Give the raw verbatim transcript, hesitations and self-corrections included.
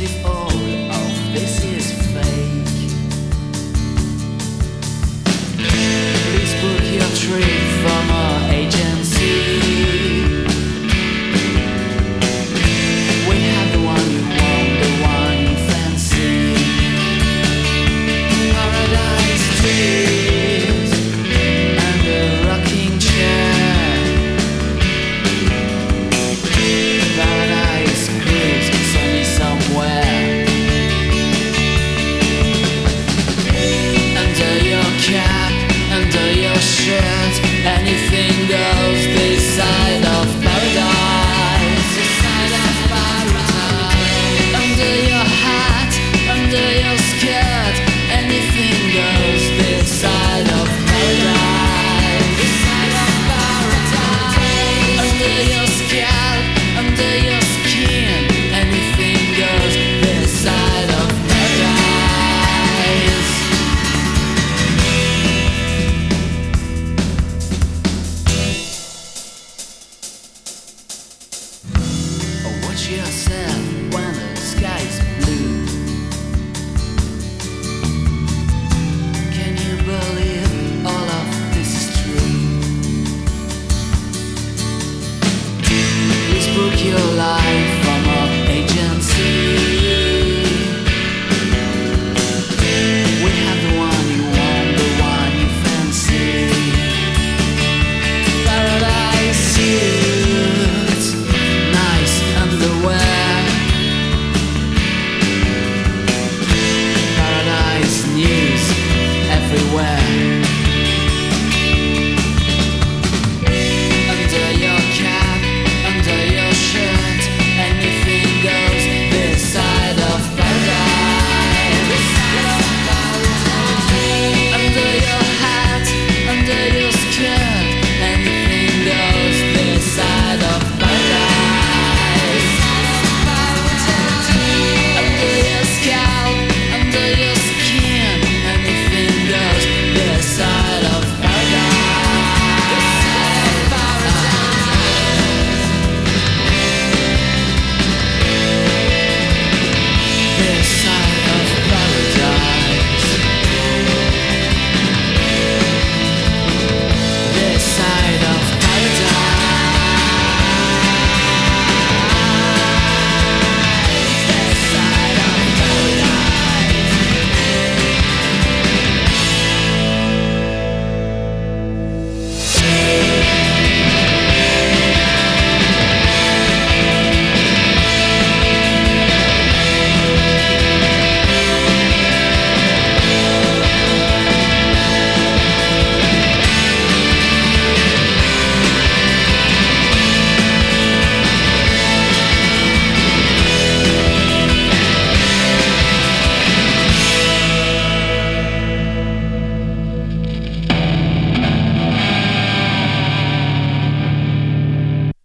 if all of this is fake. Please book your trip from our agency. We have the one you want, the one you fancy. Paradise trees and a rocking chair. Paradise cruise, sunny somewhere. Under your cap, under your shirt, anything goes this side of paradise. This side of paradise. Under your hat, under your skirt, anything goes this side of paradise. This side of paradise. Under your scalp, under your skin, anything goes this side of paradise. Oh, watch yourself.